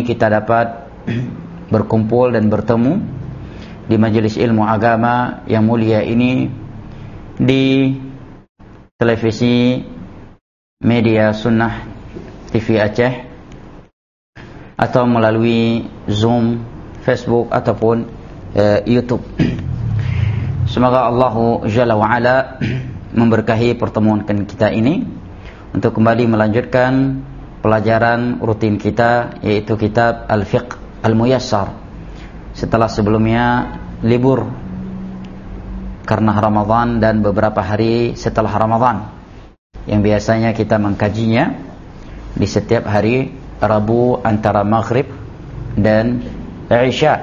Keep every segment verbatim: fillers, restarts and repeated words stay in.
kita dapat berkumpul dan bertemu di majelis ilmu agama yang mulia ini di televisi media sunnah T V Aceh atau melalui Zoom, Facebook ataupun uh, YouTube. Semoga Allah Jalla wa'ala memberkahi pertemuan kita ini untuk kembali melanjutkan pelajaran rutin kita, yaitu kitab Al-Fiqh Al-Muyassar, setelah sebelumnya libur karena Ramadan dan beberapa hari setelah Ramadan yang biasanya kita mengkajinya di setiap hari Rabu antara Maghrib dan Isya.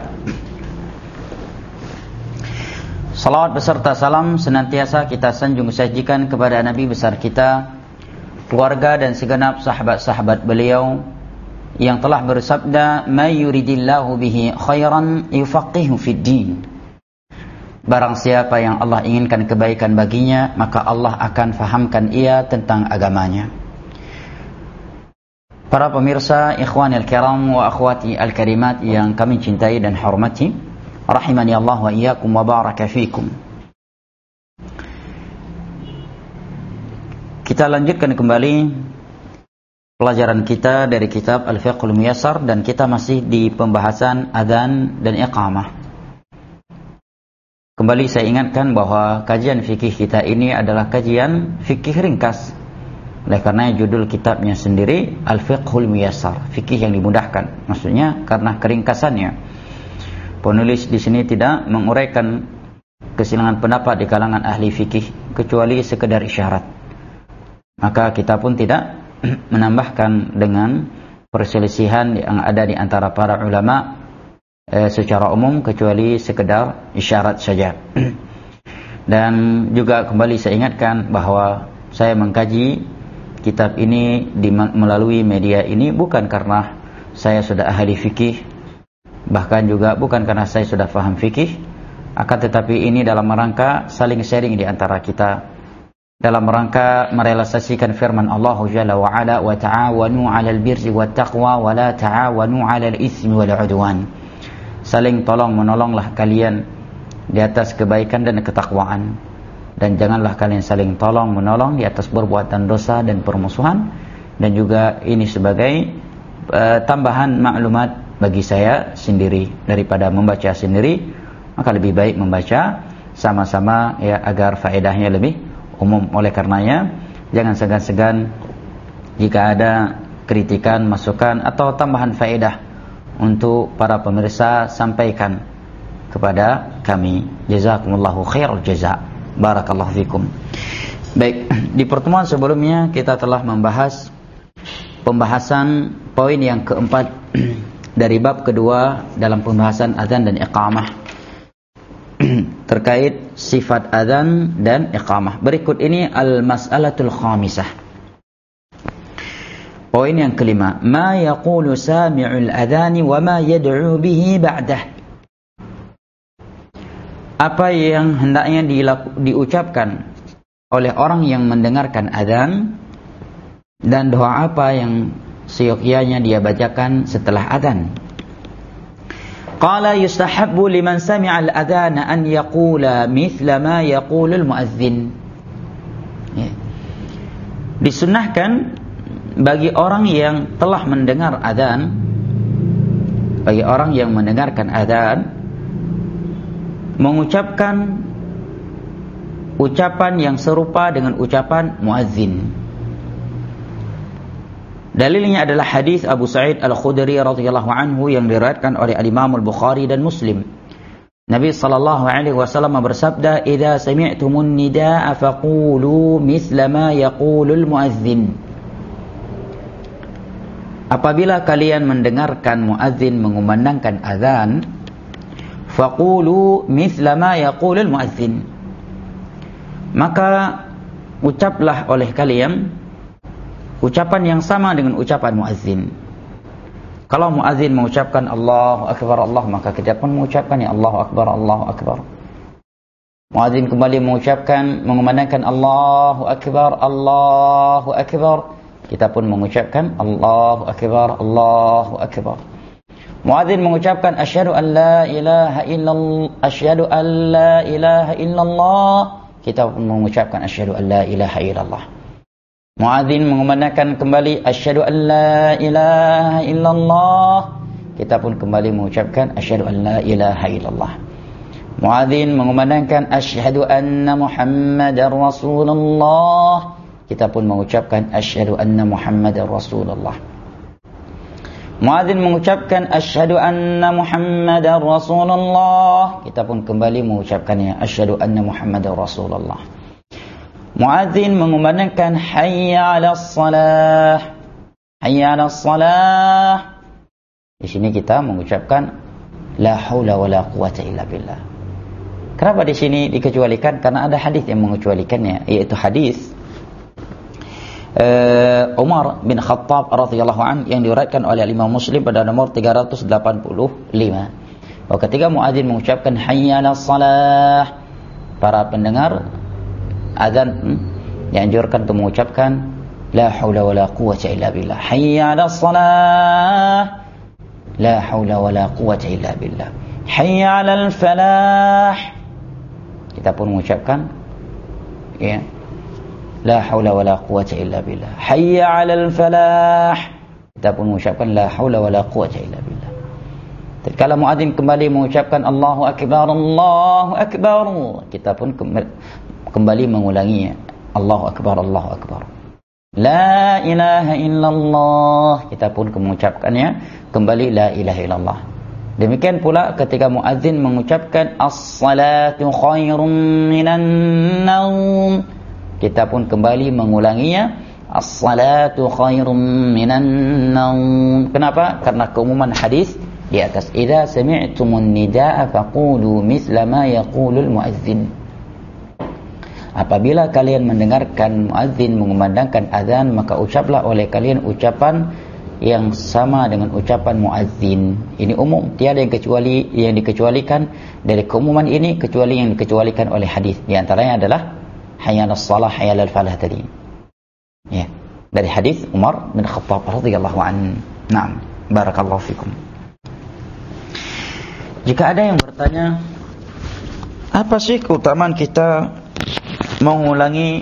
Salawat beserta salam senantiasa kita sanjung sajikan kepada Nabi besar kita, keluarga dan segenap sahabat-sahabat beliau yang telah bersabda, "May yuridillahu bihi khairan yufaqihu fid din." Barang siapa yang Allah inginkan kebaikan baginya, maka Allah akan fahamkan ia tentang agamanya. Para pemirsa, ikhwanil kiram wa akhwati al-karimat yang kami cintai dan hormati, rahimani Allah wa iyyakum wa baraka fikum. Kita lanjutkan kembali pelajaran kita dari kitab Al-Fiqhul Muyassar dan kita masih di pembahasan adzan dan iqamah. Kembali saya ingatkan bahwa kajian fikih kita ini adalah kajian fikih ringkas. Oleh karena judul kitabnya sendiri Al-Fiqhul Muyassar, fikih yang dimudahkan. Maksudnya karena keringkasannya. Penulis di sini tidak menguraikan kesilangan pendapat di kalangan ahli fikih kecuali sekedar isyarat. Maka kita pun tidak menambahkan dengan perselisihan yang ada di antara para ulama eh, secara umum kecuali sekedar isyarat saja. Dan juga kembali saya ingatkan bahwa saya mengkaji kitab ini di, melalui media ini bukan karena saya sudah ahli fikih, bahkan juga bukan karena saya sudah paham fikih, akan tetapi ini dalam rangka saling sharing di antara kita, dalam rangka merealisasikan firman Allah Jalla wa Ala, wa ta'awanu 'alal birri wat taqwa wa la ta'awanu 'alal itsmi wal 'udwan. Saling tolong menolonglah kalian di atas kebaikan dan ketakwaan, dan janganlah kalian saling tolong menolong di atas perbuatan dosa dan permusuhan. Dan juga ini sebagai uh, tambahan maklumat bagi saya sendiri, daripada membaca sendiri maka lebih baik membaca sama-sama ya, agar faedahnya lebih umum. Oleh karenanya jangan segan-segan jika ada kritikan, masukan atau tambahan faedah untuk para pemirsa, sampaikan kepada kami. Jazakumullahu khairul jaza. Barakallahu fikum. Baik, di pertemuan sebelumnya kita telah membahas pembahasan poin yang keempat dari bab kedua dalam pembahasan adzan dan iqamah, terkait sifat adzan dan iqamah. Berikut ini al-mas'alatul khamisah. Poin yang kelima, ma yaqulu sami'ul adzani wa ma yad'u bihi ba'dah. Apa yang hendaknya dilaku, diucapkan oleh orang yang mendengarkan adzan, dan doa apa yang seyogyanya dia bacakan setelah adzan. Qala yustahabbu liman sami'a al-adhana an yaqula mithla ma yaqulul muadzin. Ya. Disunnahkan bagi orang yang telah mendengar adzan, bagi orang yang mendengarkan adzan, mengucapkan ucapan yang serupa dengan ucapan muadzin. Dalilnya adalah hadis Abu Sa'id Al-Khudri radhiyallahu anhu yang diriwayatkan oleh Al-Imam Al-Bukhari dan Muslim. Nabi sallallahu alaihi wasallam bersabda, "Idza sami'tumun nidaa faqulu mithla ma yaqulul muadzin." Apabila kalian mendengarkan muadzin mengumandangkan azan, faqulu mithla ma yaqulul muadzin, maka ucaplah oleh kalian ucapan yang sama dengan ucapan muadzin. Kalau muadzin mengucapkan Allahu Akbar Allah, maka kita pun mengucapkan ya Allahu Akbar Allahu Akbar. Muadzin kembali mengucapkan, mengumandangkan Allahu Akbar Allahu Akbar, kita pun mengucapkan Allahu Akbar Allahu Akbar. Muadzin mengucapkan asyhadu an la ilaha illallah, asyhadu an la ilaha illallah, kita pun mengucapkan asyhadu an la ilaha illallah. Muadzin mengumandangkan kembali asyhadu an la ilaha illallah, kita pun kembali mengucapkan asyhadu an la ilaha illallah. Muadzin mengumandangkan asyhadu anna Muhammadar Rasulullah, kita pun mengucapkan asyhadu anna Muhammadar Rasulullah. Muadzin mengucapkan asyhadu anna Muhammadar Rasulullah, kita pun kembali mengucapkannya asyhadu anna Muhammadar Rasulullah. Muadzin mengumandangkan hayya 'alas shalah, hayya 'alas shalah. Di sini kita mengucapkan la haula wala quwata illa billah. Kenapa di sini dikecualikan? Karena ada hadis yang mengecualikannya, yaitu hadis uh, Umar bin Khattab radhiyallahu an yang diriwayatkan oleh Imam Muslim pada nomor tiga ratus delapan puluh lima. Bahwa ketika muadzin mengucapkan hayya 'alas shalah, para pendengar azan hmm, dianjurkan untuk mengucapkan la haula wala quwata illa billah. Hayya 'alas shalah, la haula wala quwata illa billah. Hayya 'alal falah, kita pun mengucapkan ya, la haula wala quwata illa billah. Hayya 'alal falah, kita pun mengucapkan la haula wala quwata illa billah. Tatkala muadzin kembali mengucapkan Allahu akbar, Allahu akbar, kita pun kembali mengulanginya, Allahu akbar, Allahu akbar. La ilaha illallah, kita pun mengucapkannya kembali la ilaha illallah. Demikian pula ketika muadzin mengucapkan as-salatu khairun minan naum, kita pun kembali mengulanginya, as-salatu khairun minan naum. Kenapa? Karena keumuman hadis di atas. Idza sami'tumun nidaa faqulu mithla ma yaqulul muadzin. Apabila kalian mendengarkan muadzin mengumandangkan azan, maka ucaplah oleh kalian ucapan yang sama dengan ucapan muadzin. Ini umum, tiada yang kecuali yang dikecualikan dari keumuman ini kecuali yang dikecualikan oleh hadis. Di antaranya adalah hayya 'alas shalah, hayya 'alal falah tadi. Ya, dari hadis Umar bin Khattab radhiyallahu anhu. Naam, barakallahu fikum. Jika ada yang bertanya, apa sih keutamaan kita mengulangi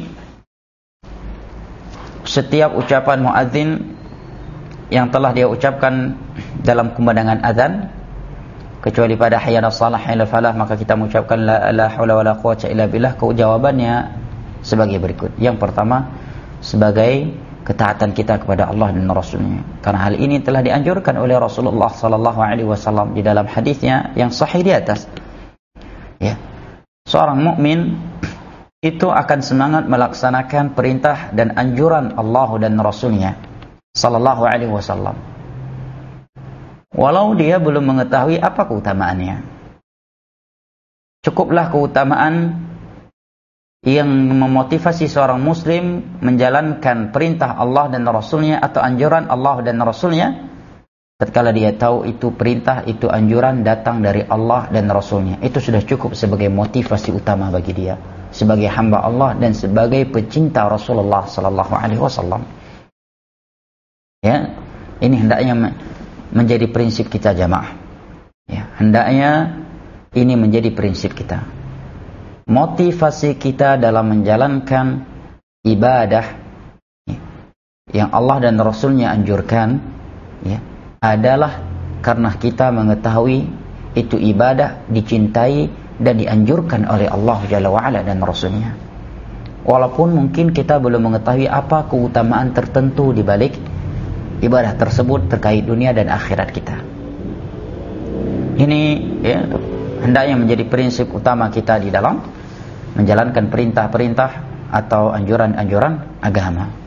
setiap ucapan muadzin yang telah dia ucapkan dalam kumandangan azan, kecuali pada hayya 'alas shalah, hayya 'alal falah maka kita mengucapkan la, la haula wala quwwata illa billah? Jawabannya sebagai berikut. Yang pertama, sebagai ketaatan kita kepada Allah dan Rasulnya, karena hal ini telah dianjurkan oleh Rasulullah sallallahu alaihi wasallam di dalam hadisnya yang sahih di atas. Ya, seorang mukmin itu akan semangat melaksanakan perintah dan anjuran Allah dan Rasulnya sallallahu alaihi wasallam, walau dia belum mengetahui apa keutamaannya. Cukuplah keutamaan yang memotivasi seorang muslim menjalankan perintah Allah dan Rasulnya atau anjuran Allah dan Rasulnya, tatkala dia tahu itu perintah, itu anjuran datang dari Allah dan Rasulnya. Itu sudah cukup sebagai motivasi utama bagi dia sebagai hamba Allah dan sebagai pecinta Rasulullah sallallahu alaihi wasallam. Ya, ini hendaknya menjadi prinsip kita jamaah. Ya, hendaknya ini menjadi prinsip kita. Motivasi kita dalam menjalankan ibadah ya, yang Allah dan Rasulnya anjurkan ya, adalah karena kita mengetahui itu ibadah dicintai dan dianjurkan oleh Allah Jalla wa'ala dan Rasulnya. Walaupun mungkin kita belum mengetahui apa keutamaan tertentu di balik ibadah tersebut terkait dunia dan akhirat kita. Ini ya, hendaknya menjadi prinsip utama kita di dalam menjalankan perintah-perintah atau anjuran-anjuran agama.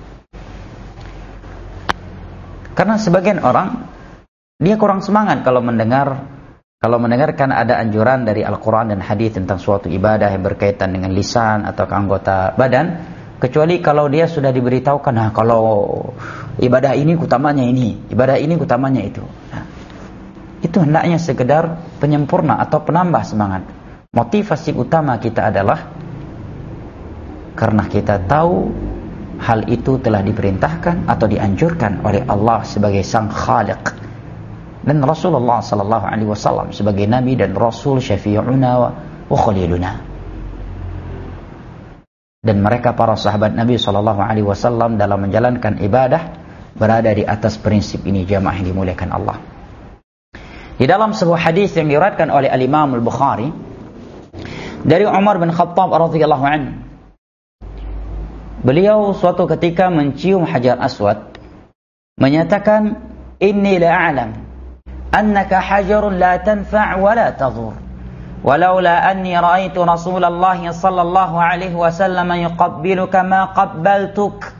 Karena sebagian orang dia kurang semangat kalau mendengar Kalau mendengarkan ada anjuran dari Al-Quran dan hadis tentang suatu ibadah yang berkaitan dengan lisan atau anggota badan, kecuali kalau dia sudah diberitahukan, nah kalau ibadah ini utamanya ini, ibadah ini utamanya itu. Nah, itu hendaknya sekedar penyempurna atau penambah semangat. Motivasi utama kita adalah karena kita tahu hal itu telah diperintahkan atau dianjurkan oleh Allah sebagai sang Khaliq, dan Rasulullah sallallahu alaihi wasallam sebagai nabi dan rasul, syafi'una wa khaliluna. Dan mereka para sahabat Nabi sallallahu alaihi wasallam dalam menjalankan ibadah berada di atas prinsip ini, jamaah yang dimuliakan Allah. Di dalam sebuah hadis yang diriwayatkan oleh Al-Imam Al-Bukhari dari Umar bin Khattab radhiyallahu anhu, beliau suatu ketika mencium Hajar Aswad, menyatakan, inni la a'lam annaka hajarun la tanfa' wa la tadur, walaula anni ra'aitu Rasulullah sallallahu alaihi wasallam yuqabbiluka ma qabbaltuk.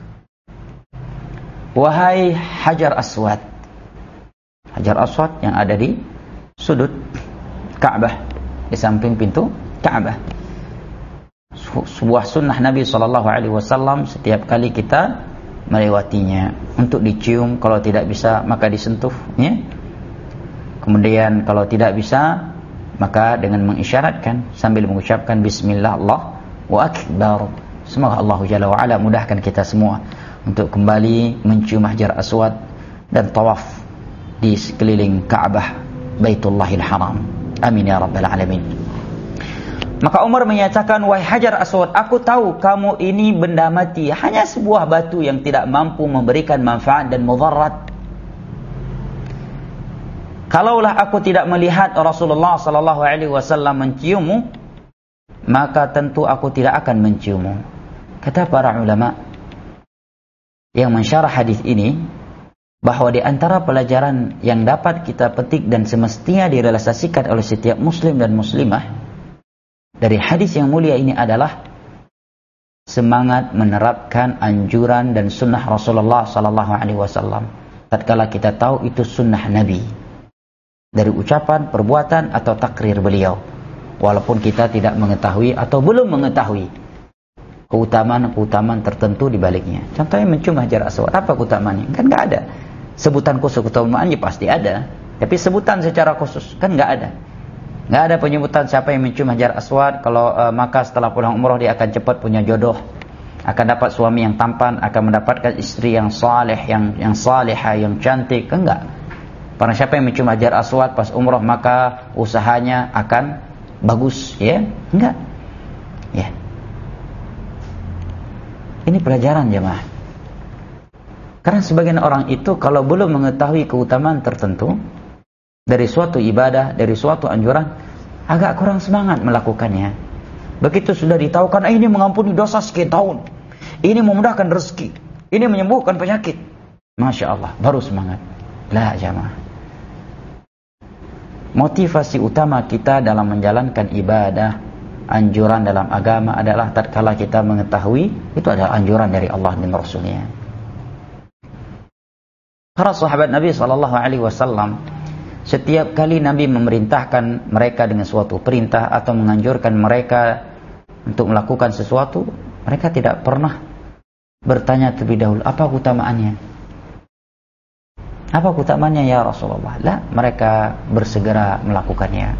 Wahai Hajar Aswad, Hajar Aswad yang ada di sudut Ka'bah, di samping pintu Ka'bah. Sebuah sunnah Nabi sallallahu alaihi wasallam setiap kali kita melewatinya untuk dicium, kalau tidak bisa maka disentuh, ya. Kemudian kalau tidak bisa maka dengan mengisyaratkan sambil mengucapkan bismillah, Allahu akbar. Semoga Allah Jalla wa Ala mudahkan kita semua untuk kembali mencium Hajar Aswad dan tawaf di sekeliling Ka'bah Baitullahil Haram. Amin ya rabbal alamin. Maka Umar menyatakan, wahai Hajar Aswad, aku tahu kamu ini benda mati, hanya sebuah batu yang tidak mampu memberikan manfaat dan mudarat. Kalaulah aku tidak melihat Rasulullah sallallahu alaihi wasallam menciummu, maka tentu aku tidak akan menciummu. Kata para ulama yang mensyarah hadis ini, bahwa di antara pelajaran yang dapat kita petik dan semestinya direalisasikan oleh setiap muslim dan muslimah dari hadis yang mulia ini adalah semangat menerapkan anjuran dan sunnah Rasulullah sallallahu alaihi wasallam tatkala kita tahu itu sunnah Nabi, dari ucapan, perbuatan atau takrir beliau, walaupun kita tidak mengetahui atau belum mengetahui keutamaan-keutamaan tertentu di baliknya. Contohnya mencium Hajar Aswad, apa keutamaannya? Kan nggak ada. Sebutan khusus keutamaannya pasti ada, tapi sebutan secara khusus kan nggak ada. Nggak ada penyebutan siapa yang mencium Hajar Aswad, kalau uh, maka setelah pulang umroh dia akan cepat punya jodoh, akan dapat suami yang tampan, akan mendapatkan istri yang saleh, yang yang salihah, yang cantik. Kan enggak. Karena siapa yang mencium Hajar Aswad pas umroh maka usahanya akan bagus, ya? Enggak. Ya. Ini pelajaran jemaah. Karena sebagian orang itu kalau belum mengetahui keutamaan tertentu dari suatu ibadah, dari suatu anjuran, agak kurang semangat melakukannya. Begitu sudah ditahukan, eh, ini mengampuni dosa sekian tahun, ini memudahkan rezeki, ini menyembuhkan penyakit, Masya Allah, baru semangat. La jamaah. Motivasi utama kita dalam menjalankan ibadah, anjuran dalam agama adalah tatkala kita mengetahui itu adalah anjuran dari Allah dan Rasulnya. Para sahabat Nabi sallallahu alaihi wasallam, setiap kali Nabi memerintahkan mereka dengan suatu perintah atau menganjurkan mereka untuk melakukan sesuatu, mereka tidak pernah bertanya terlebih dahulu, apa keutamaannya? Apa keutamaannya ya Rasulullah? Lah, mereka bersegera melakukannya.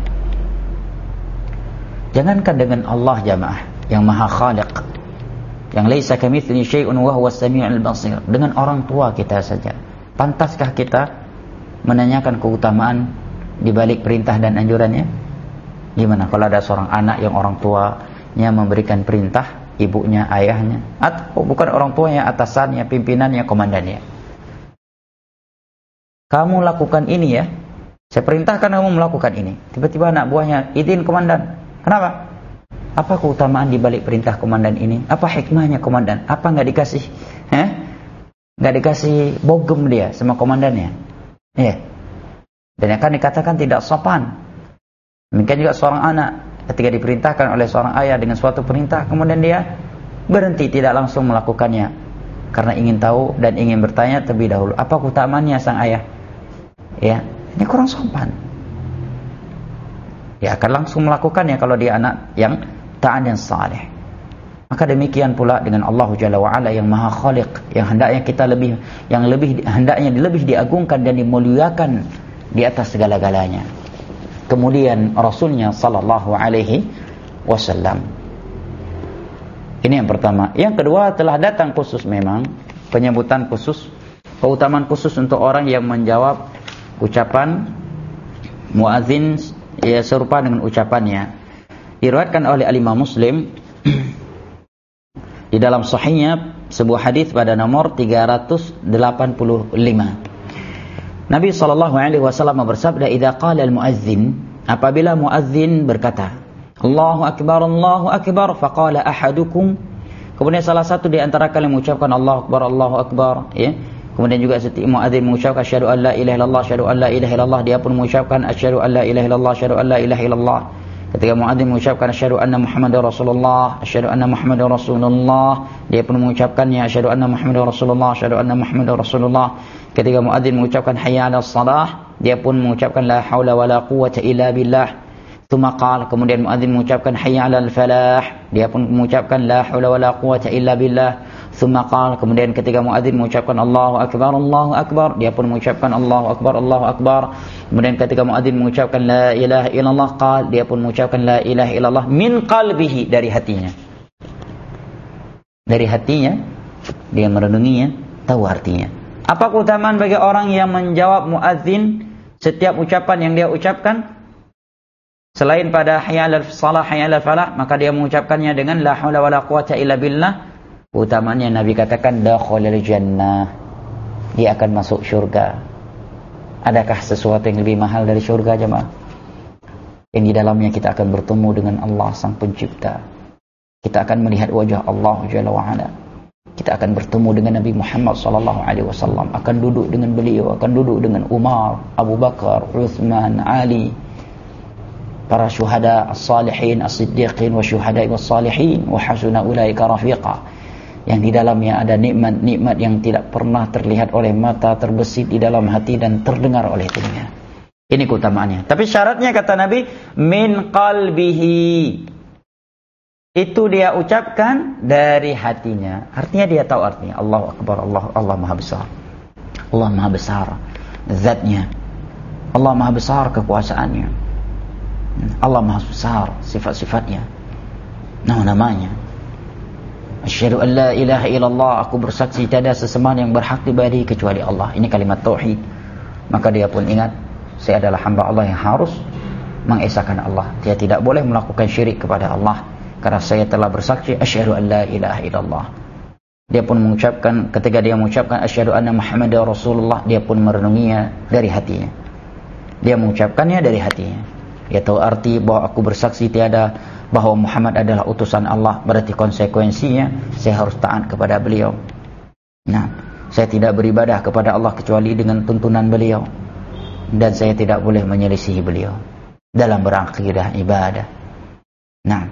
Jangankan dengan Allah jamaah yang Maha Khaliq, yang laisa kamitslihi syai'un wa huwas samiul basir, dengan orang tua kita saja, pantaskah kita menanyakan keutamaan di balik perintah dan anjurannya? Gimana kalau ada seorang anak yang orang tuanya memberikan perintah, ibunya, ayahnya, atau bukan orang tuanya, atasannya, pimpinannya, komandannya, kamu lakukan ini ya, saya perintahkan kamu melakukan ini. Tiba-tiba anak buahnya, izin komandan. Kenapa? Apa keutamaan di balik perintah komandan ini? Apa hikmahnya komandan? Apa nggak dikasih? Eh? Nggak dikasih bogem dia sama komandannya? Ya. Dan akan dikatakan tidak sopan. Demikian juga seorang anak ketika diperintahkan oleh seorang ayah dengan suatu perintah, kemudian dia berhenti, tidak langsung melakukannya karena ingin tahu dan ingin bertanya terlebih dahulu, apa keutamaannya sang ayah? Ya, ini kurang sopan. Dia akan langsung melakukannya kalau dia anak yang taat dan saleh. Maka demikian pula dengan Allah Jalla wa Ala yang Maha Khaliq, yang hendaknya kita lebih, yang lebih hendaknya lebih diagungkan dan dimuliakan di atas segala-galanya. Kemudian Rasulnya sallallahu alaihi wasallam. Ini yang pertama. Yang kedua, telah datang khusus memang penyebutan khusus, keutamaan khusus untuk orang yang menjawab ucapan muadzin ya serupa dengan ucapannya. Diriwayatkan oleh Imam Muslim di dalam sahihnya sebuah hadis pada nomor tiga ratus delapan puluh lima. Nabi sallallahu alaihi wasallam bersabda, "Idza qala al-muadzin," apabila muadzin berkata, "Allahu akbar, Allahu akbar," faqala ahadukum, kemudian salah satu di antara kalian mengucapkan Allahu akbar, Allahu akbar, ya. Kemudian juga setiap muadzin mengucapkan asyhadu an la ilaha illallah, asyhadu an la ilaha illallah, dia pun mengucapkan asyhadu an la ilaha illallah, asyhadu an la ilaha illallah. Ketika muadzin mengucapkan asyhadu anna Muhammadar Rasulullah, asyhadu anna Muhammadar Rasulullah, dia pun mengucapkannya asyhadu anna Muhammadar Rasulullah, asyhadu anna Muhammadar Rasulullah. Ketika muadzin mengucapkan hayya 'alas shalah, dia pun mengucapkan la haula wala quwwata illa billah. Tsumma qala, kemudian muadzin mengucapkan hayya 'alal falah, dia pun mengucapkan la haula wala quwwata illa billah. Tsumma qala, kemudian ketika muadzin mengucapkan Allahu akbar, Allahu akbar, dia pun mengucapkan Allahu akbar, Allahu akbar. Kemudian ketika muadzin mengucapkan la ilaha illallah, qala, dia pun mengucapkan la ilaha illallah min qalbihi, dari hatinya. Dari hatinya dia merenunginya, tahu artinya. Apa keutamaan bagi orang yang menjawab muadzin setiap ucapan yang dia ucapkan? Selain pada hayya 'alal shalah, hayya 'alal falah, maka dia mengucapkannya dengan la haula wala quwwata illa billah. Utamanya Nabi katakan dakhalal jannah, dia akan masuk surga. Adakah sesuatu yang lebih mahal dari surga, jemaah? Yang di dalamnya kita akan bertemu dengan Allah Sang Pencipta. Kita akan melihat wajah Allah Jalla wa Ala. Kita akan bertemu dengan Nabi Muhammad sallallahu alaihi wasallam, akan duduk dengan beliau, akan duduk dengan Umar, Abu Bakar, Uthman, Ali, para syuhada as-salihin, as-siddiqin wa syuhada was-salihin wa hasuna ulaika rafiqa. Yang di dalamnya ada nikmat-nikmat yang tidak pernah terlihat oleh mata, terbesit di dalam hati dan terdengar oleh telinga. Ini keutamaannya. Tapi syaratnya kata Nabi, min qalbihi. Itu dia ucapkan dari hatinya. Artinya dia tahu artinya. Allahu akbar, Allah Allah Maha besar. Allah Maha besar zatnya. Allah Maha besar kekuasaannya. Allah Maha besar sifat-sifatnya, nama-namanya. Asyhadu an la ilaha illallah, aku bersaksi tiada sesembahan yang berhak diibadahi kecuali Allah. Ini kalimat tauhid. Maka dia pun ingat, saya adalah hamba Allah yang harus mengesahkan Allah. Dia tidak boleh melakukan syirik kepada Allah, karena saya telah bersaksi asyhadu an la ilaha illallah. Dia pun mengucapkan, ketika dia mengucapkan asyhadu anna Muhammadar Rasulullah, dia pun merenunginya dari hatinya. Dia mengucapkannya dari hatinya. Dia tahu arti bahwa aku bersaksi tiada, bahwa Muhammad adalah utusan Allah. Berarti konsekuensinya saya harus taat kepada beliau. Nah, saya tidak beribadah kepada Allah kecuali dengan tuntunan beliau, dan saya tidak boleh menyelisihi beliau dalam berakidah ibadah. Nah,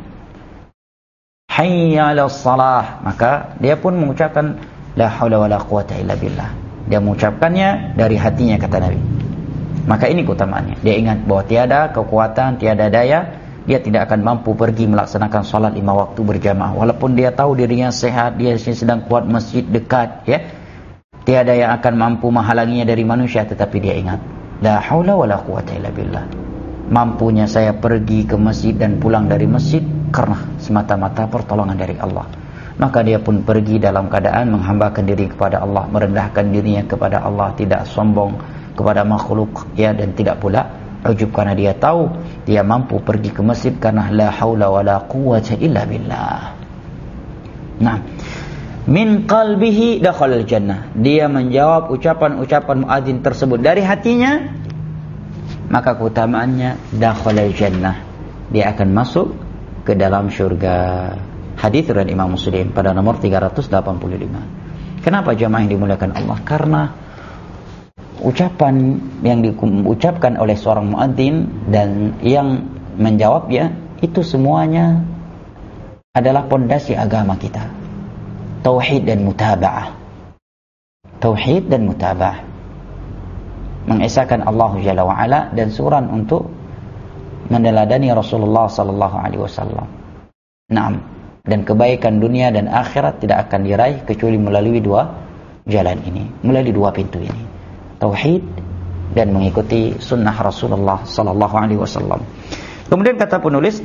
hayya 'alas shalah, maka dia pun mengucapkan la haula wala quwwata illa billah. Dia mengucapkannya dari hatinya kata Nabi. Maka ini keutamaannya. Dia ingat bahwa tiada kekuatan, tiada daya, dia tidak akan mampu pergi melaksanakan salat lima waktu berjamaah. Walaupun dia tahu dirinya sehat, dia sedang kuat, masjid dekat, ya. Tiada yang akan mampu menghalanginya dari manusia, tetapi dia ingat la haula wala quwwata illa billah. Mampunya saya pergi ke masjid dan pulang dari masjid karena semata-mata pertolongan dari Allah. Maka dia pun pergi dalam keadaan menghambakan diri kepada Allah, merendahkan dirinya kepada Allah, tidak sombong kepada makhluk, ya, dan tidak pula ujub, karena dia tahu dia mampu pergi ke masjid karena la haula wala quwwata illa billah. Nah, min qalbihi dakhalal jannah. Dia menjawab ucapan-ucapan muadzin tersebut dari hatinya, maka keutamaannya dakhalal jannah, dia akan masuk ke dalam surga. Hadis riwayat Imam Muslim pada nomor tiga ratus delapan puluh lima. Kenapa jemaah yang dimuliakan Allah? Karena ucapan yang diucapkan oleh seorang muadzin dan yang menjawabnya itu semuanya adalah pondasi agama kita. Tauhid dan mutaba'ah. Tauhid dan mutaba'ah. Mengesahkan Allah Jalla wa Ala dan suran untuk meneladani Rasulullah sallallahu alaihi wasallam. Naam, dan kebaikan dunia dan akhirat tidak akan diraih kecuali melalui dua jalan ini, melalui dua pintu ini. Tauhid dan mengikuti sunnah Rasulullah sallallahu alaihi wasallam. Kemudian kata penulis,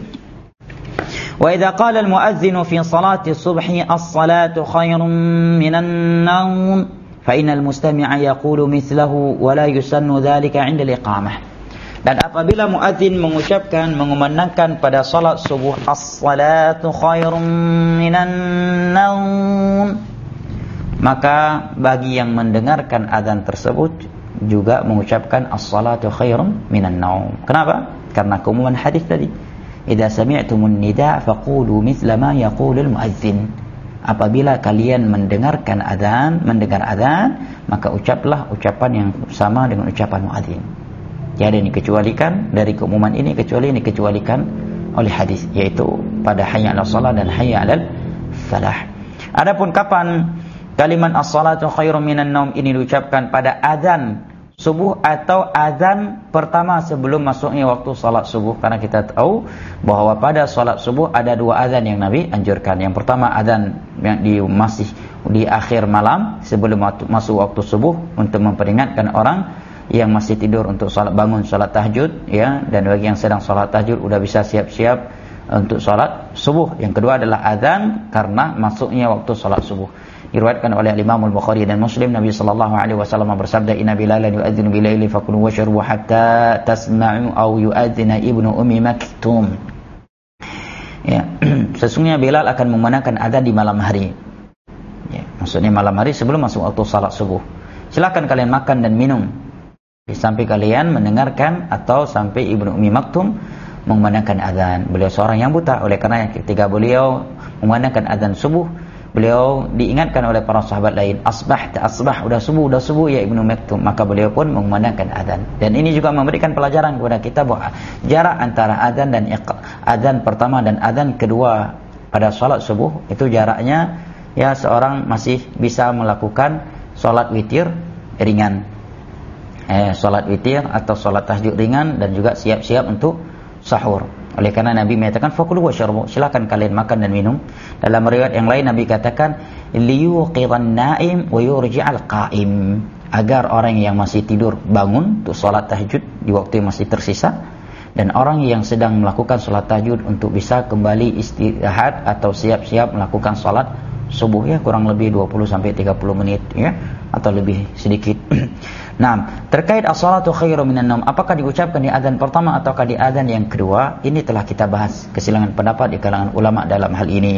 wa idza qala al muadzinu fi salati subhi as-salatu khairun minan naum, fa innal mustami'a yaqulu mithlahu wa la yusannu dhalika 'inda al-iqamah. Dan apabila muadzin mengucapkan mengumandangkan pada salat subuh as-salatu khairum minan naum, maka bagi yang mendengarkan azan tersebut juga mengucapkan as-salatu khairum minan naum. Kenapa? Karena keumuman hadis tadi, idza sami'tumun nida' faqulu mithla ma yaqulul muadzin. Apabila kalian mendengarkan azan, mendengar azan, maka ucaplah ucapan yang sama dengan ucapan muadzin. Tiada yang dikecualikan dari keumuman ini kecuali yang dikecualikan oleh hadis, yaitu pada hayya 'alas shalah dan hayya 'alal falah. Adapun kapan kalimat as-salatu khairum minan naum ini diucapkan, pada azan subuh atau azan pertama sebelum masuknya waktu salat subuh. Karena kita tahu bahwa pada salat subuh ada dua azan yang Nabi anjurkan. Yang pertama azan yang di masih di akhir malam sebelum masuk waktu subuh untuk memperingatkan orang yang masih tidur untuk salat, bangun salat tahajud, ya, dan bagi yang sedang salat tahajud sudah bisa siap-siap untuk salat subuh. Yang kedua adalah azan karena masuknya waktu salat subuh. Diriwayatkan oleh Imam Al-Bukhari dan Muslim, Nabi sallallahu alaihi wasallam bersabda, "Inna Bilalan yu'adzinu bilaili fakulu washrabu hatta tasma'u aw yu'adzina ibnu ummi maktum." Ya, sesungguhnya Bilal akan memandangkan azan di malam hari. Ya, maksudnya malam hari sebelum masuk waktu salat subuh. Silakan kalian makan dan minum sampai kalian mendengarkan atau sampai Ibnu Ummi Maktum memandangkan azan. Beliau seorang yang buta, oleh karena ketika beliau memandangkan azan subuh, beliau diingatkan oleh para sahabat lain, asbah asbah, udah subuh, udah subuh ya Ibnu Maktum. Maka beliau pun memandangkan azan. Dan ini juga memberikan pelajaran kepada kita bahwa jarak antara azan dan azan pertama dan azan kedua pada salat subuh itu jaraknya, ya, seorang masih bisa melakukan salat witir ringan. Eh, salat witir atau salat tahajud ringan, dan juga siap-siap untuk sahur. Oleh karena Nabi menyatakan fakulu washrabu, silakan kalian makan dan minum. Dalam riwayat yang lain Nabi katakan liyuqidhan naim wa yurji'al qa'im, agar orang yang masih tidur bangun untuk salat tahajud di waktu yang masih tersisa, dan orang yang sedang melakukan salat tahajud untuk bisa kembali istirahat atau siap-siap melakukan salat subuh, ya, kurang lebih dua puluh sampai tiga puluh menit, ya, atau lebih sedikit. Nah, terkait as-salatu khairum minan naum, apakah diucapkan di azan pertama ataukah di azan yang kedua? Ini telah kita bahas kesilangan pendapat di kalangan ulama dalam hal ini.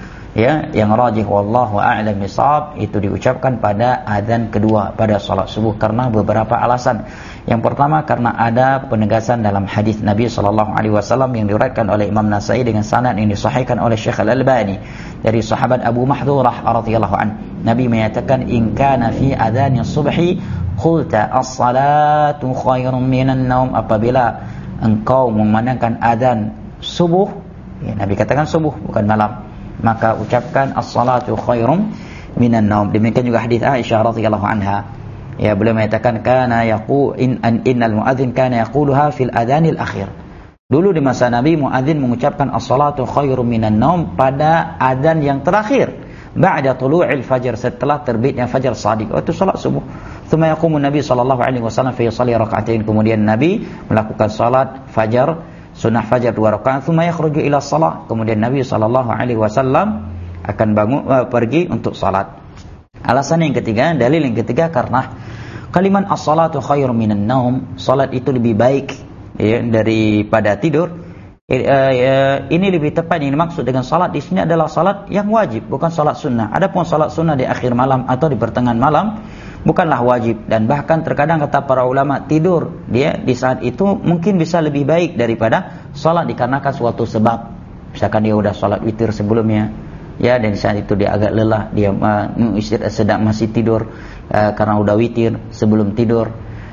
Ya, yang rajih wallahu a'lam bishawab, itu diucapkan pada azan kedua pada salat subuh karena beberapa alasan. Yang pertama karena ada penegasan dalam hadis Nabi sallallahu alaihi wasallam yang diriwayatkan oleh Imam Nasa'i dengan sanad yang disahihkan oleh Syekh Al-Albani dari sahabat Abu Mahdhurah radhiyallahu an. Nabi menyatakan, "In kana fi adzani subhi qulta as-salatu khairum minan naum." Apabila engkau memandangkan azan subuh, ya, Nabi katakan subuh bukan malam, maka ucapkan as-salatu khairum minan naum. Demikian juga hadis Aisyah radhiyallahu anha. Ya, beliau mengatakan kana yaqu in an innal muadzin kana yaquluha fil adhanil akhir. Dulu di masa Nabi, muadzin mengucapkan as-salatu khairum minan naum pada azan yang terakhir, ba'da tulu'il fajr, setelah terbitnya fajar shadiq, itu salat subuh. Tsumma yaqumu Nabi sallallahu alaihi wasallam fi yusalli rak'atain, kemudian Nabi melakukan salat fajar, sunnah fajar dua rakaat, tsumma yakhruju ila shalah, kemudian Nabi sallallahu alaihi wasallam akan bangun uh, pergi untuk salat. Alasan yang ketiga, dalil yang ketiga, karena kalimat as-salatu khairum minan naum, salat itu lebih baik, ya, daripada tidur. E, e, ini lebih tepat, yang dimaksud dengan salat di sini adalah salat yang wajib, bukan salat sunnah. Adapun salat sunnah di akhir malam atau di pertengahan malam bukanlah wajib, dan bahkan terkadang kata para ulama, tidur dia di saat itu mungkin bisa lebih baik daripada salat dikarenakan suatu sebab. Misalkan dia sudah salat witir sebelumnya, ya, dan di saat itu dia agak lelah, dia uh, sedang masih tidur uh, karena udah witir sebelum tidur,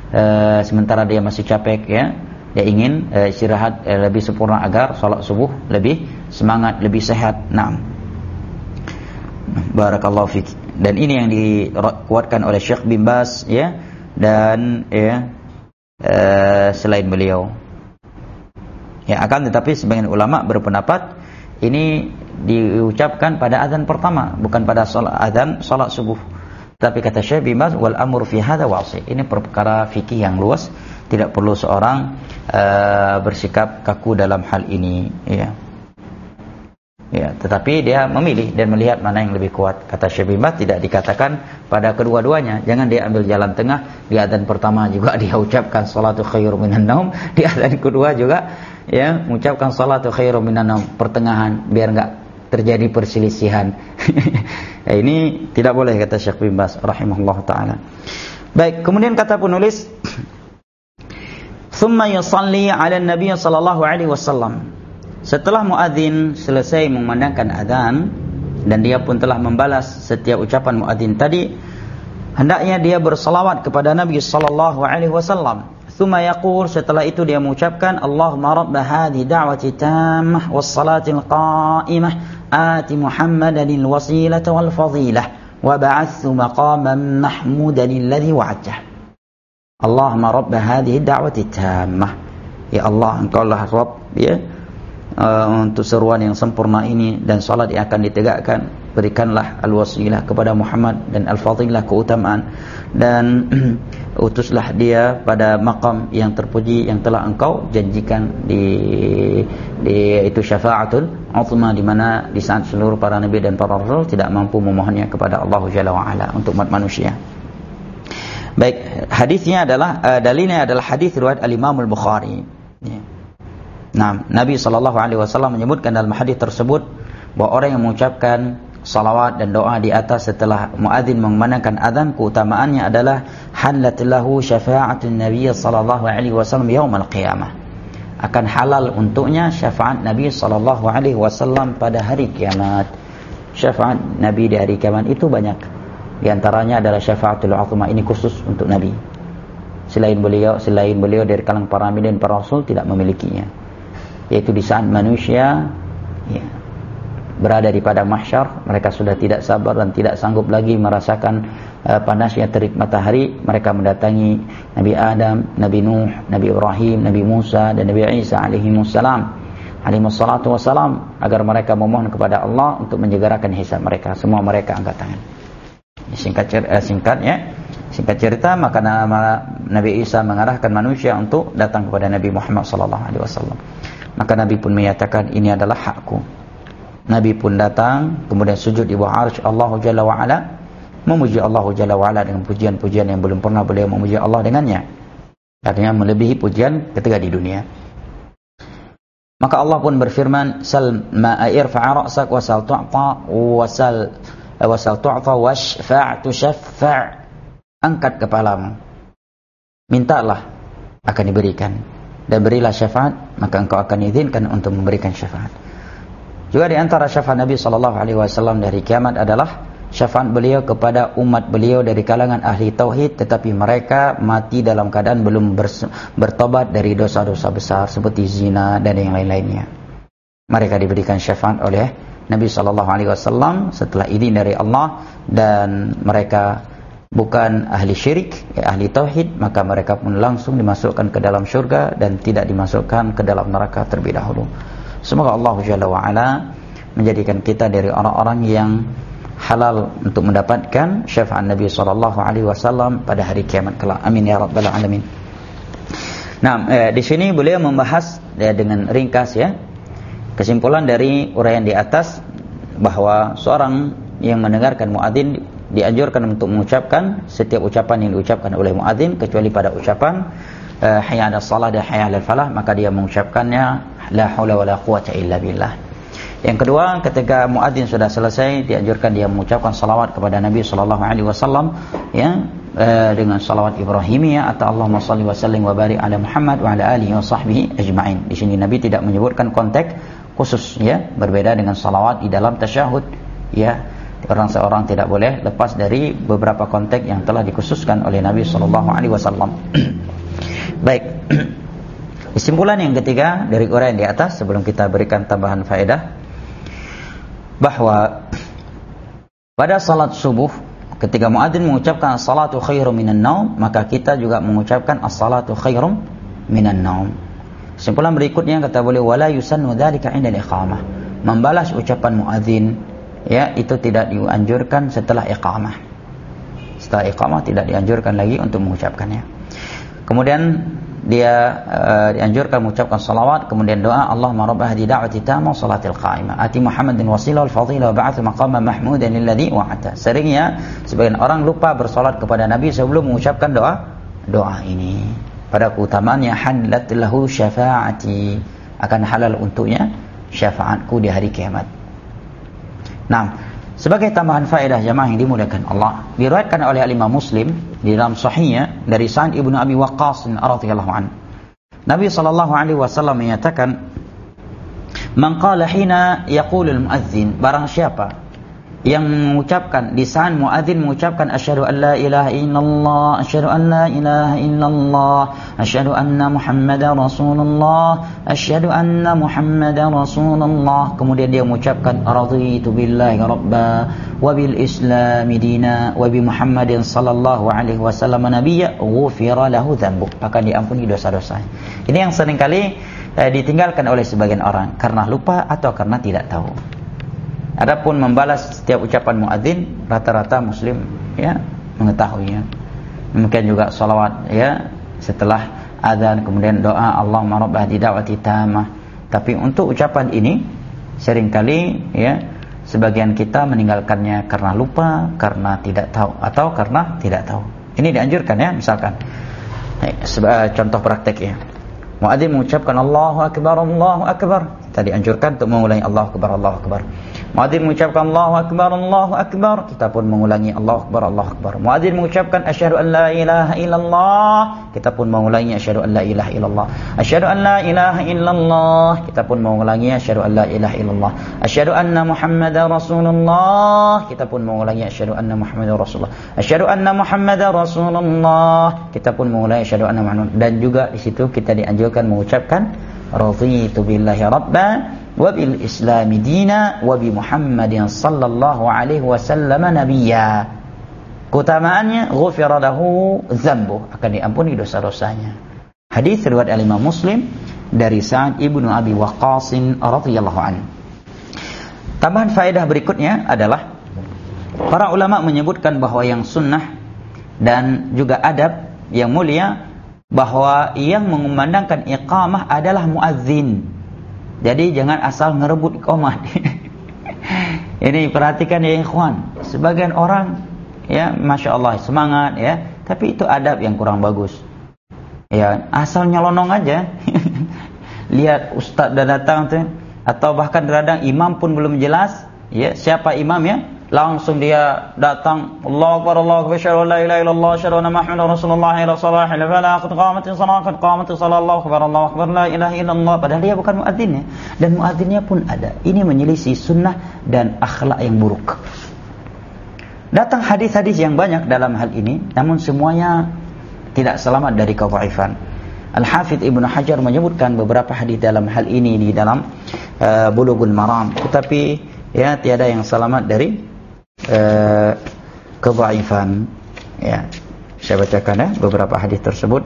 uh, sementara dia masih capek, ya, dia ingin uh, istirahat uh, lebih sempurna agar salat subuh lebih semangat, lebih sehat. Naam. Barakallahu fik. Dan ini yang dikuatkan oleh Syekh bin Baz, ya, dan ya uh, selain beliau. Ya, akan tetapi sebagian ulama berpendapat ini diucapkan pada azan pertama, bukan pada salat azan salat subuh. Tapi kata Syekh bin Baz, wal amru fi hadza wasi'. Ini perkara fikih yang luas, tidak perlu seorang uh, bersikap kaku dalam hal ini, ya. Ya, tetapi dia memilih dan melihat mana yang lebih kuat. Kata Syekh bin Baz, tidak dikatakan pada kedua-duanya. Jangan dia ambil jalan tengah. Di adzan pertama juga dia ucapkan salatu khairum minan naum, di adzan kedua juga ya mengucapkan salatu khairum minan naum, pertengahan, biar enggak terjadi perselisihan. Ya, ini tidak boleh, kata Syekh bin Baz rahimahullah taala. Baik, kemudian kata penulis, "Tsumma yusalli 'ala an-nabiy sallallahu alaihi wasallam." Setelah muadzin selesai memandangkan azan dan dia pun telah membalas setiap ucapan muadzin tadi, hendaknya dia bersalawat kepada Nabi sallallahu alaihi wasallam. Tsumma yaqul, setelah itu dia mengucapkan, Allahumma rabb hadhihi da'wati tammah was salatil qa'imah ati Muhammadan al-wasilata wal fadilah wa ba'athu maqaman mahmudan alladhi wa'adtah. Allahumma rabb hadhihi da'wati tammah. Ya Allah, Engkaulah Rabb, ya, Uh, untuk seruan yang sempurna ini dan salat yang akan ditegakkan, berikanlah al-wasilah kepada Muhammad dan al-fadilah, keutamaan, dan utuslah dia pada maqam yang terpuji yang telah engkau janjikan di, di itu syafa'atul uzma, di mana di saat seluruh para nabi dan para rasul tidak mampu memohonnya kepada Allah Jalla wa Ala untuk umat manusia. Baik, hadisnya adalah uh, dalilnya adalah hadis riwayat al-Imam al-Bukhari, ya. Nah, Nabi sallallahu alaihi wasallam menyebutkan dalam hadis tersebut bahwa orang yang mengucapkan salawat dan doa di atas setelah muadzin mengumandangkan azan, keutamaannya adalah halatlahu syafa'atun Nabi sallallahu alaihi wasallam yaumil qiyamah. Akan halal untuknya syafaat Nabi sallallahu alaihi wasallam pada hari kiamat. Syafaat Nabi di hari kiamat itu banyak. Di antaranya adalah syafaatul uzma, ini khusus untuk Nabi. Selain beliau, selain beliau dari kalangan para nabi dan para rasul tidak memilikinya. Yaitu di saat manusia ya, berada di padang mahsyar, mereka sudah tidak sabar dan tidak sanggup lagi merasakan uh, panasnya terik matahari. Mereka mendatangi Nabi Adam, Nabi Nuh, Nabi Ibrahim, Nabi Musa dan Nabi Isa alaihimussalam alaihissalatu wassalam agar mereka memohon kepada Allah untuk menjegarakan hisab mereka. Semua mereka angkat tangan. Singkat uh, singkatnya singkat cerita, maka nama Nabi Isa mengarahkan manusia untuk datang kepada Nabi Muhammad sallallahu alaihi wasallam. Maka Nabi pun menyatakan, ini adalah hakku. Nabi pun datang, kemudian sujud di bawah arsy Allah Jalla wa Ala, memuji Allah Jalla wa Ala dengan pujian-pujian yang belum pernah beliau memuji Allah dengannya. Artinya melebihi pujian ketika di dunia. Maka Allah pun berfirman, "Sal ma irfa' ra'sak wa sal tu'ta wa sal wa sal tu'ta washfa' tushaffa'." Angkat kepalamu, mintalah akan diberikan, dan berilah syafaat maka engkau akan diizinkan untuk memberikan syafaat. Juga di antara syafaat Nabi sallallahu alaihi wasallam dari kiamat adalah syafaat beliau kepada umat beliau dari kalangan ahli tauhid tetapi mereka mati dalam keadaan belum bertobat dari dosa-dosa besar seperti zina dan yang lain-lainnya. Mereka diberikan syafaat oleh Nabi sallallahu alaihi wasallam setelah izin dari Allah, dan mereka bukan ahli syirik, ya, ahli tauhid, maka mereka pun langsung dimasukkan ke dalam syurga dan tidak dimasukkan ke dalam neraka terlebih dahulu. Semoga Allah Jalla wa Ala menjadikan kita dari orang-orang yang halal untuk mendapatkan syafaat Nabi sallallahu alaihi wasallam pada hari kiamat kelak. Amin ya rabbal alamin. Nah, eh, di sini beliau membahas ya, dengan ringkas ya, kesimpulan dari uraian di atas bahwa seorang yang mendengarkan muadzin dianjurkan untuk mengucapkan setiap ucapan yang diucapkan oleh muadzin kecuali pada ucapan uh, hayya 'alas shalah dan hayya 'alal falah, maka dia mengucapkannya la haula wala quwata illa billah. Yang kedua, ketika muadzin sudah selesai dianjurkan dia mengucapkan salawat kepada Nabi sallallahu alaihi wasallam ya, uh, dengan salawat Ibrahimiyah atau Allahumma shalli wa sallim wa barik ala Muhammad wa ala alihi wa sahbihi ajma'in. Di sini Nabi tidak menyebutkan konteks khusus ya, berbeda dengan salawat di dalam tasyahud ya. Orang seorang tidak boleh lepas dari beberapa konteks yang telah dikhususkan oleh Nabi sallallahu alaihi wasallam. Baik. Kesimpulan yang ketiga dari uraian di atas sebelum kita berikan tambahan faedah, bahwa pada salat subuh ketika muadzin mengucapkan as-salatu khairum minan naum, maka kita juga mengucapkan as-salatu khairum minan naum. Kesimpulan berikutnya kata beliau, wala yusannu dzalika 'inda al-iqamah. Membalas ucapan muadzin ya, itu tidak dianjurkan setelah iqamah. Setelah iqamah tidak dianjurkan lagi untuk mengucapkannya. Kemudian dia uh, dianjurkan mengucapkan salawat, kemudian doa, Allahumma rabb hadhihi da'wati tammah salatil qa'imah ati Muhammadin wasilah wal fadilah wa ba'athu maqaman mahmudan alladhi wa'ata. Seringnya sebagian orang lupa bersolat kepada Nabi sebelum mengucapkan doa doa ini. Pada keutamaannya halat lahu syafaati, akan halal untuknya syafaatku di hari kiamat. Nah, sebagai tambahan faedah jamaah yang dimuliakan Allah, diriwayatkan oleh Imam Muslim di dalam sahihnya dari Sa'd ibnu Abi Waqqas radhiyallahu anhu. Nabi sallallahu alaihi wasallam menyatakan, "Man qala hina yaqulul muadzin," barang siapa yang mengucapkan di saat muadzin mengucapkan asyhadu an la ilaha illallah, asyhadu an la ilaha illallah, asyhadu anna Muhammadar Rasulullah, asyhadu anna Muhammadar Rasulullah, kemudian dia mengucapkan raditu billahi rabba wa bil islami dina wa bi Muhammadin sallallahu alaihi wasallam nabiyya ghufira lahu dzambu, akan diampuni dosa-dosanya. Ini yang seringkali eh, ditinggalkan oleh sebagian orang karena lupa atau karena tidak tahu. Adapun membalas setiap ucapan muadzin, rata-rata muslim ya mengetahuinya. Demikian juga salawat ya setelah azan, kemudian doa Allahumma rabb hadhihi da'wati tammah. Tapi untuk ucapan ini seringkali ya sebagian kita meninggalkannya karena lupa, karena tidak tahu, atau karena tidak tahu. Ini dianjurkan ya, misalkan contoh praktek ya. Muadzin mengucapkan Allahu akbar, Allahu akbar, kita dianjurkan untuk mengulangi Allahu akbar, Allahu akbar. Muadzin mengucapkan Allahu akbar, Allahu akbar, kita pun mengulangi Allahu akbar, Allahu akbar. Muadzin mengucapkan asyhadu an la ilaha illallah, kita pun mengulangi asyhadu an la ilaha illallah. Asyhadu an la ilaha illallah, kita pun mengulangi asyhadu an la ilaha illallah. Asyhadu anna Muhammadar Rasulullah, kita pun mengulangi asyhadu anna Muhammadar Rasulullah. Asyhadu anna Muhammadar Rasulullah, kita pun mengulangi asyhadu anna Muhammad. Dan juga di situ kita dianjurkan mengucapkan raditu billahi rabba wa bil islami dina wa bi Muhammadin sallallahu alaihi wasallam nabiyya. Keutamaannya ghufira lahu dzambu, akan diampuni dosa-dosanya. Hadis riwayat Imam Muslim dari Sa'd ibnu Abi Waqqas radhiyallahu anhu. Tambahan faedah berikutnya adalah para ulama menyebutkan bahwa yang sunnah dan juga adab yang mulia bahwa yang mengumandangkan iqamah adalah muadzin. Jadi jangan asal ngerebut iqamah. Ini perhatikan ya ikhwan. Sebagian orang ya Masya Allah semangat ya, tapi itu adab yang kurang bagus. Ya asal nyelonong aja. Lihat ustaz dah datang tuh, atau bahkan kadang imam pun belum jelas ya siapa imam ya, langsung dia datang Allahu akbar, Allahu akbar, asyhadu an la ilaha illallah, asyhadu anna Muhammadar Rasulullah, ila salah ila falah, qad qamatis salah, qad qamatis salah, Allahu akbar, Allahu akbar, la ilaha illallah, padahal dia bukan muadzinnya, dan muadzinnya pun ada. Ini menyelisih sunnah dan akhlak yang buruk. Datang hadis-hadis yang banyak dalam hal ini, namun semuanya tidak selamat dari kedhaifan. Al-Hafidz Ibnu Hajar menyebutkan beberapa hadis dalam hal ini di dalam uh, Bulughul Maram, tetapi ya tiada yang selamat dari Uh, kedhaifan ya. Saya bacakan ya beberapa hadis tersebut.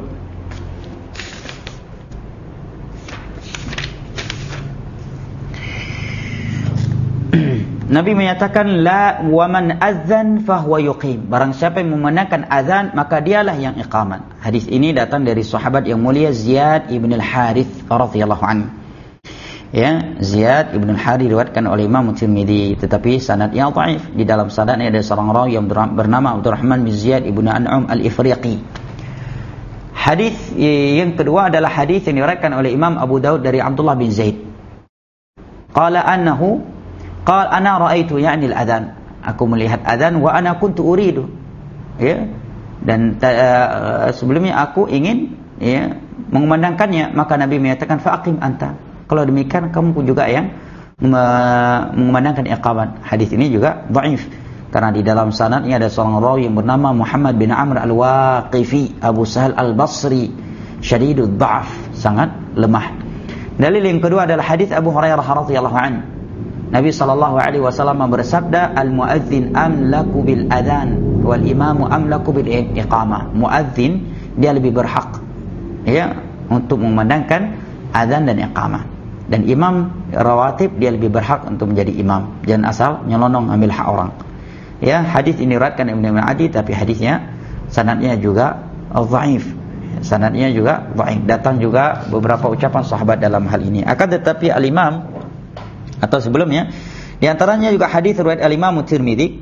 Nabi menyatakan la wa man adzan fahuwa yuqim, barang siapa yang memandangkan azan maka dialah yang iqamat. Hadis ini datang dari sahabat yang mulia Ziyad ibn al-Harith radhiyallahu anhu. Ya, Ziyad ibn al-Harith diriwayatkan oleh Imam Tirmidzi, tetapi sanadnya dhaif. Di dalam sanadnya ada seorang rawi yang bernama Abdurrahman bin Ziyad ibn An'am al-Ifriqi. Hadis yang kedua adalah hadis yang diriwayatkan oleh Imam Abu Daud dari Abdullah bin Zaid. Qala annahu qala ana raaitu ya'ni al-adhan. Aku melihat azan wa ana kuntu uridu. Ya. Dan uh, sebelumnya aku ingin ya mengumandangkannya, maka Nabi menyatakan faqim anta. Kalau demikian kamu pun juga yang mengumandangkan iqamat. Hadis ini juga dhaif karena di dalam sanadnya ada seorang rawi yang bernama Muhammad bin Amr al-Waqifi Abu Sahal al-Basri syadidud dha'af, sangat lemah. Dalil yang kedua adalah hadis Abu Hurairah radhiyallahu anhu. Nabi sallallahu alaihi wasallam bersabda, al-muadzin amlaku bil adzan wal imamu amlaku bil iqamah. Muadzin dia lebih berhak ya untuk mengumandangkan azan dan iqamah. Dan imam rawatib dia lebih berhak untuk menjadi imam. Jangan asal nyelonong ambil hak orang. Ya, hadis ini diriwayatkan Ibnu Adi, tapi hadisnya sanadnya juga dhaif. sanadnya juga dhaif. Datang juga beberapa ucapan sahabat dalam hal ini. Akan tetapi al-Imam atau sebelumnya di antaranya juga hadis riwayat al-Imam Tirmizi,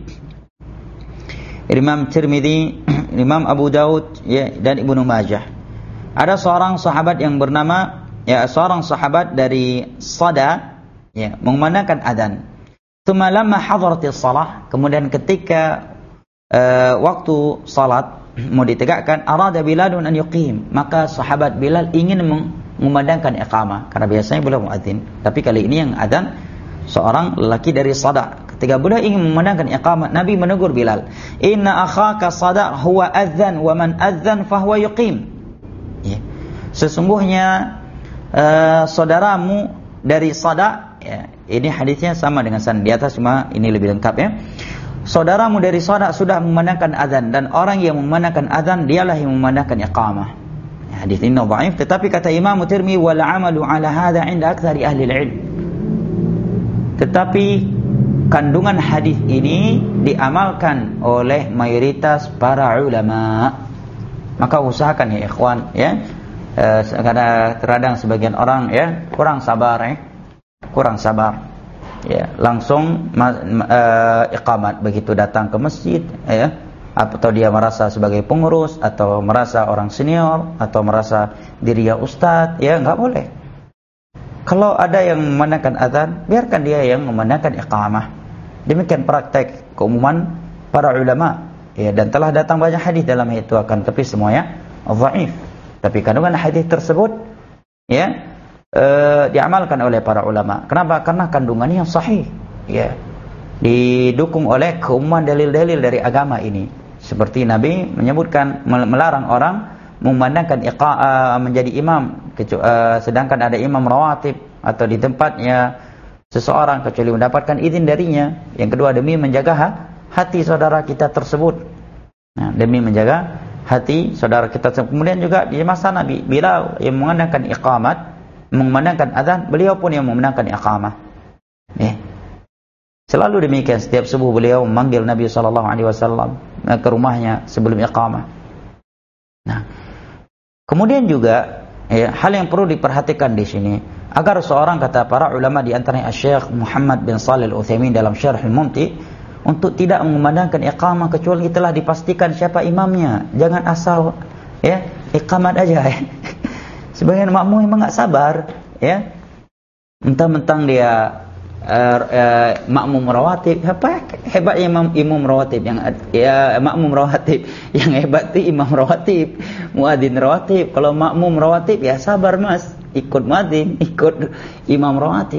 Imam Tirmizi, Imam Abu Daud ya, dan Ibnu Majah. Ada seorang sahabat yang bernama ya seorang sahabat dari Sada ya mengumandangkan adzan. Tsumma lamma hadaratis shalah, kemudian ketika uh, waktu salat mau ditegakkan, arada Bilalun an yuqim, maka sahabat Bilal ingin mengumandangkan iqamah karena biasanya beliau muadzin, tapi kali ini yang adzan seorang lelaki dari Sada. Ketika beliau ingin memandangkan iqamah, Nabi menegur Bilal, "Inna akhaka Sada huwa adzan wa man adzan fahuwa yuqim." Ya. Sesungguhnya uh, saudaramu dari Sada, ya, ini hadisnya sama dengan sanad di atas, cuma ini lebih lengkap ya. Saudaramu dari Sada sudah memandangkan adzan, dan orang yang memandangkan adzan dialah yang memandangkan iqamah. Ya, hadis ini dhaif, tetapi kata Imam Tirmizi wal 'amalu 'ala hadza 'inda aktsari ahli al-'ilm. Tetapi kandungan hadis ini diamalkan oleh mayoritas para ulama. Maka usahakan ya ikhwan ya, e, karena terkadang sebagian orang ya kurang sabar ya, kurang sabar ya, langsung ma, ma, e, iqamat begitu datang ke masjid ya, atau dia merasa sebagai pengurus atau merasa orang senior atau merasa dirinya ustaz ya, enggak boleh. Kalau ada yang memandangkan azan, biarkan dia yang memandangkan iqamah. Demikian praktek keumuman para ulama ya, dan telah datang banyak hadis dalam itu, akan tapi semuanya dhaif. Tapi kandungan hadis tersebut ya e, diamalkan oleh para ulama. Kenapa? Karena kandungannya sahih ya, didukung oleh keumuman dalil-dalil dari agama ini. Seperti Nabi menyebutkan melarang orang memandangkan iqa, uh, menjadi imam uh, sedangkan ada imam rawatib atau di tempatnya seseorang kecuali mendapatkan izin darinya. Yang kedua, demi menjaga hati saudara kita tersebut. Nah, demi menjaga hati saudara kita tersebut. Kemudian juga di masa Nabi, Bilal yang mengandangkan iqamat, mengandangkan azan, beliau pun yang mengandangkan iqamah. Eh. Selalu demikian, setiap subuh beliau memanggil Nabi sallallahu alaihi wasallam ke rumahnya sebelum iqamah. Nah, kemudian juga ya, hal yang perlu diperhatikan di sini agar seorang, kata para ulama di antaranya Syekh Muhammad bin Shalih Al-Utsaimin dalam Syarh Al-Mumti, untuk tidak mengumandangkan iqamah kecuali telah dipastikan siapa imamnya. Jangan asal ya iqamat aja ya. Sebagian makmum memang enggak sabar ya. Mentang-mentang dia Uh, uh, makmum rawatib, apa hebat imam imam rawatib yang ya makmum rawatib yang hebat itu imam rawatib, muadzin rawatib. Kalau makmum rawatib ya sabar mas, ikut muadzin, ikut imam rawatib.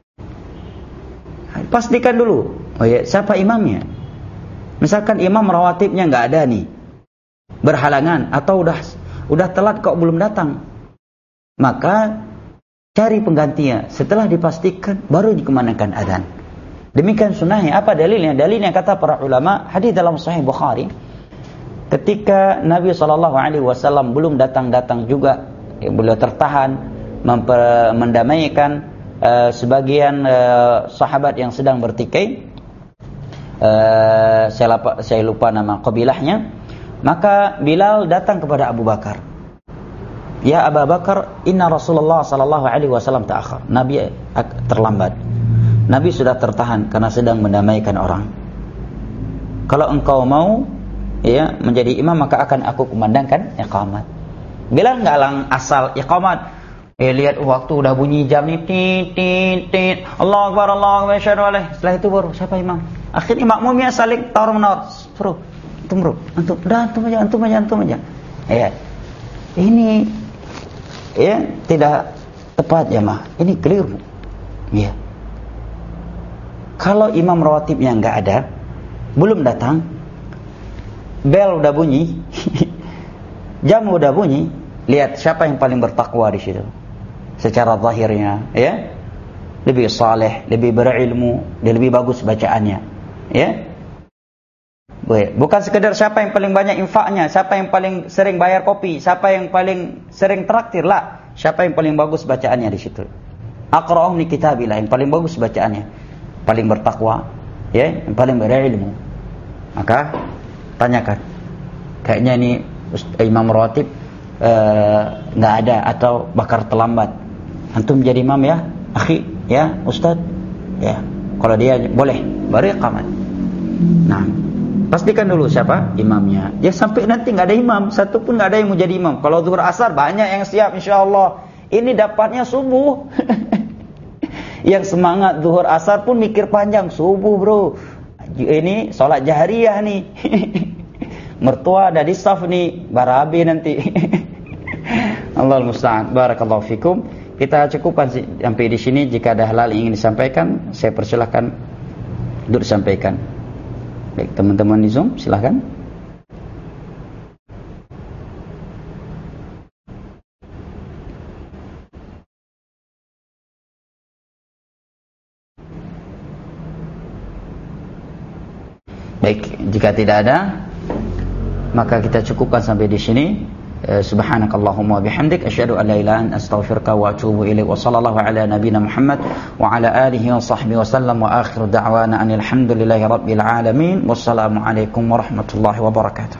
Pastikan dulu, oh ya siapa imamnya. Misalkan imam rawatibnya nggak ada nih, berhalangan atau udah udah telat kok belum datang, maka cari penggantinya. Setelah dipastikan baru dikumandangkan adzan. Demikian sunnahnya. Apa dalilnya? Dalilnya kata para ulama, hadis dalam Sahih Bukhari, ketika Nabi sallallahu alaihi wasallam belum datang-datang juga, ya, beliau tertahan memper, mendamaikan uh, sebagian uh, sahabat yang sedang bertikai. Uh, saya, lupa, saya lupa nama kabilahnya. Maka Bilal datang kepada Abu Bakar. Ya Abu Bakar, inna Rasulullah sallallahu alaihi wasallam ta'akhir. Nabi terlambat. Nabi sudah tertahan karena sedang mendamaikan orang. Kalau engkau mau ya menjadi imam, maka akan aku kumandangkan iqamat. Bilal enggak lang asal iqamat. Eh lihat waktu udah bunyi jam ni, tit tit tit. Allahu akbar, Allahu akbar, asyhadu an la ilaha illallah. Setelah itu baru siapa imam? Akhirnya makmumnya saling tawar-menawar. Suruh, antum bro, antum, dah antum aja, antum aja, antum aja. Ya. Ini ya tidak tepat ya mah, ini keliru ya. Kalau imam rawatibnya nggak ada, belum datang, bel udah bunyi jam udah bunyi, lihat siapa yang paling bertakwa di situ secara zahirnya ya, lebih saleh, lebih berilmu, dia lebih bagus bacaannya ya. Bukan sekedar siapa yang paling banyak infaknya, siapa yang paling sering bayar kopi, siapa yang paling sering traktir lah, siapa yang paling bagus bacaannya di situ. Aqra'uhum li kitabillah, yang paling bagus bacaannya, paling bertakwa, ya, yang paling berilmu. Maka tanyakan, kayaknya ini imam rawatib nggak uh, ada atau bakar terlambat. Antum jadi imam ya, akhi, ya, ustaz, ya. Kalau dia boleh, baru iqamat. Nah, pastikan dulu siapa imamnya. Ya sampai nanti nggak ada imam, satu pun nggak ada yang mau jadi imam. Kalau zuhur asar banyak yang siap, insya Allah. Ini dapatnya subuh. Yang semangat zuhur asar pun mikir panjang, subuh bro. Ini sholat jahriyah nih. Mertua ada di saf nih, barabi nanti. Allahul musta'an. Barakallahu fikum. Kita cukupkan sampai di sini. Jika ada hal-hal yang ingin disampaikan, saya persilahkan untuk disampaikan. Baik, teman-teman di Zoom, silahkan. Baik, jika tidak ada, maka kita cukupkan sampai di sini. Subhanakallahumma bihamdik asyhadu an la ilaha illa anta astaghfiruka wa atubu ilaik. Wa sallallahu ala nabiyyina Muhammad wa ala alihi wa sahbihi wa sallam wa akhiru da'wana anil hamdulillahi rabbil alamin. Wassalamu alaikum warahmatullahi wabarakatuh.